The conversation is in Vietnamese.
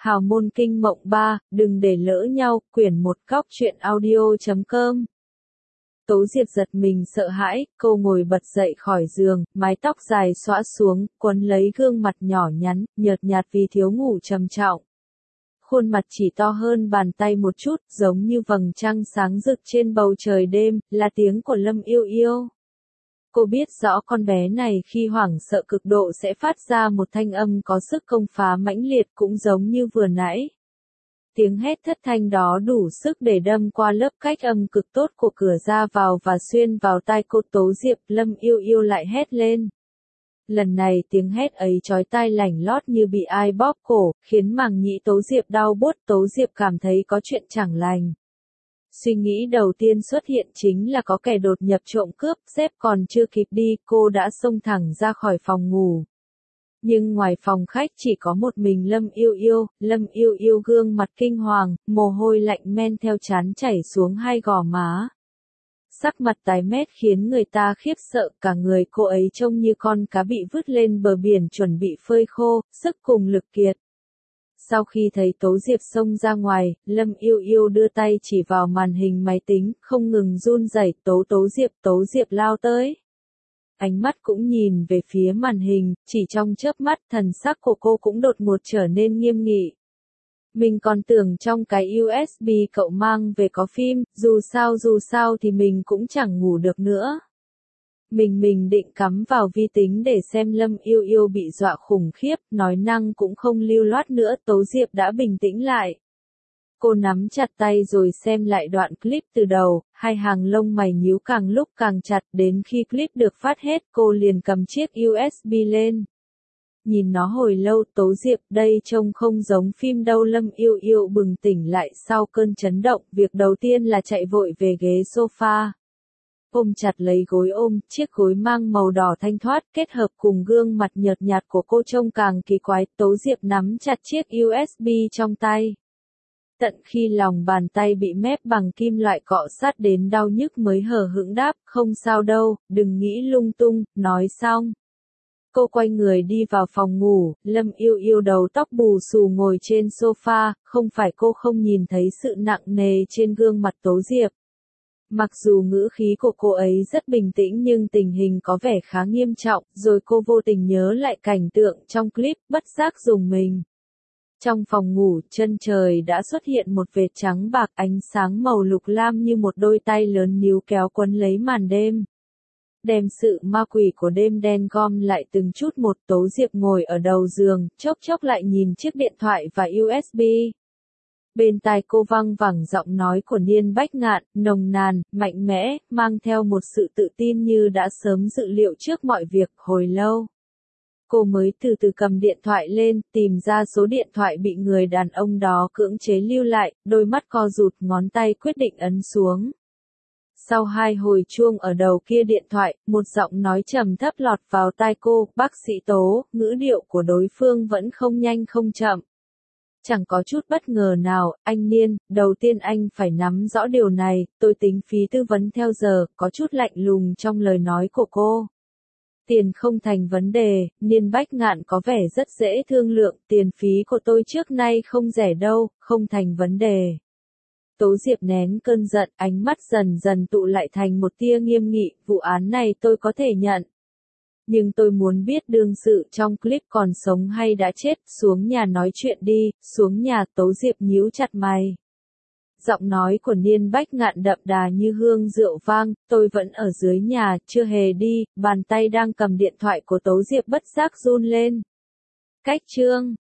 Hào môn kinh mộng 3, đừng để lỡ nhau, quyển 1 góc truyện audio.com. Tố Diệp giật mình sợ hãi, cô ngồi bật dậy khỏi giường, mái tóc dài xõa xuống, quấn lấy gương mặt nhỏ nhắn, nhợt nhạt vì thiếu ngủ trầm trọng. Khuôn mặt chỉ to hơn bàn tay một chút, giống như vầng trăng sáng rực trên bầu trời đêm, là tiếng của Lâm Yêu Yêu. Cô biết rõ con bé này khi hoảng sợ cực độ sẽ phát ra một thanh âm có sức công phá mãnh liệt cũng giống như vừa nãy. Tiếng hét thất thanh đó đủ sức để đâm qua lớp cách âm cực tốt của cửa ra vào và xuyên vào tai cô Tố Diệp. Lâm Yêu Yêu lại hét lên. Lần này tiếng hét ấy chói tai lảnh lót như bị ai bóp cổ, khiến màng nhĩ Tố Diệp đau buốt. Tố Diệp cảm thấy có chuyện chẳng lành. Suy nghĩ đầu tiên xuất hiện chính là có kẻ đột nhập trộm cướp, dép còn chưa kịp đi, cô đã xông thẳng ra khỏi phòng ngủ. Nhưng ngoài phòng khách chỉ có một mình Lâm Yêu Yêu gương mặt kinh hoàng, mồ hôi lạnh men theo trán chảy xuống hai gò má. Sắc mặt tái mét khiến người ta khiếp sợ, cả người cô ấy trông như con cá bị vứt lên bờ biển chuẩn bị phơi khô, sức cùng lực kiệt. Sau khi thấy Tố Diệp xông ra ngoài, Lâm Yêu Yêu đưa tay chỉ vào màn hình máy tính, không ngừng run rẩy. Tố Diệp lao tới. Ánh mắt cũng nhìn về phía màn hình, chỉ trong chớp mắt thần sắc của cô cũng đột ngột trở nên nghiêm nghị. Mình còn tưởng trong cái USB cậu mang về có phim, dù sao thì mình cũng chẳng ngủ được nữa. Mình định cắm vào vi tính để xem. Lâm Yêu Yêu bị dọa khủng khiếp, nói năng cũng không lưu loát nữa. Tố Diệp đã bình tĩnh lại. Cô nắm chặt tay rồi xem lại đoạn clip từ đầu, hai hàng lông mày nhíu càng lúc càng chặt, đến khi clip được phát hết cô liền cầm chiếc USB lên. Nhìn nó hồi lâu. Tố Diệp, đây trông không giống phim đâu. Lâm Yêu Yêu bừng tỉnh lại sau cơn chấn động, việc đầu tiên là chạy vội về ghế sofa. Ôm chặt lấy gối ôm, chiếc gối mang màu đỏ thanh thoát kết hợp cùng gương mặt nhợt nhạt của cô trông càng kỳ quái. Tố Diệp nắm chặt chiếc USB trong tay. Tận khi lòng bàn tay bị mép bằng kim loại cọ sát đến đau nhức mới hờ hững đáp, không sao đâu, đừng nghĩ lung tung. Nói xong, cô quay người đi vào phòng ngủ. Lâm Yêu Yêu đầu tóc bù xù ngồi trên sofa, không phải cô không nhìn thấy sự nặng nề trên gương mặt Tố Diệp. Mặc dù ngữ khí của cô ấy rất bình tĩnh nhưng tình hình có vẻ khá nghiêm trọng, rồi cô vô tình nhớ lại cảnh tượng trong clip, bất giác rùng mình. Trong phòng ngủ, chân trời đã xuất hiện một vệt trắng bạc, ánh sáng màu lục lam như một đôi tay lớn níu kéo quấn lấy màn đêm. Đem sự ma quỷ của đêm đen gom lại từng chút một. Tố Diệp ngồi ở đầu giường, chốc lại nhìn chiếc điện thoại và USB. Bên tai cô vang vẳng giọng nói của Niên Bách Ngạn, nồng nàn, mạnh mẽ, mang theo một sự tự tin như đã sớm dự liệu trước mọi việc. Hồi lâu, cô mới từ từ cầm điện thoại lên, tìm ra số điện thoại bị người đàn ông đó cưỡng chế lưu lại, đôi mắt co rụt, ngón tay quyết định ấn xuống. Sau 2 hồi chuông ở đầu kia điện thoại, một giọng nói trầm thấp lọt vào tai cô, bác sĩ Tố. Ngữ điệu của đối phương vẫn không nhanh không chậm. Chẳng có chút bất ngờ nào. Anh Niên, đầu tiên anh phải nắm rõ điều này, tôi tính phí tư vấn theo giờ. Có chút lạnh lùng trong lời nói của cô. Tiền không thành vấn đề. Niên Bách Ngạn có vẻ rất dễ thương lượng. Tiền phí của tôi trước nay không rẻ đâu, không thành vấn đề. Tố Diệp nén cơn giận, ánh mắt dần dần tụ lại thành một tia nghiêm nghị. Vụ án này tôi có thể nhận. Nhưng tôi muốn biết đương sự trong clip còn sống hay đã chết. Xuống nhà nói chuyện đi. Xuống nhà. Tố Diệp nhíu chặt mày. Giọng nói của Niên Bách Ngạn đậm đà như hương rượu vang. Tôi vẫn ở dưới nhà, chưa hề đi. Bàn tay đang cầm điện thoại của Tố Diệp bất giác run lên. Cách chương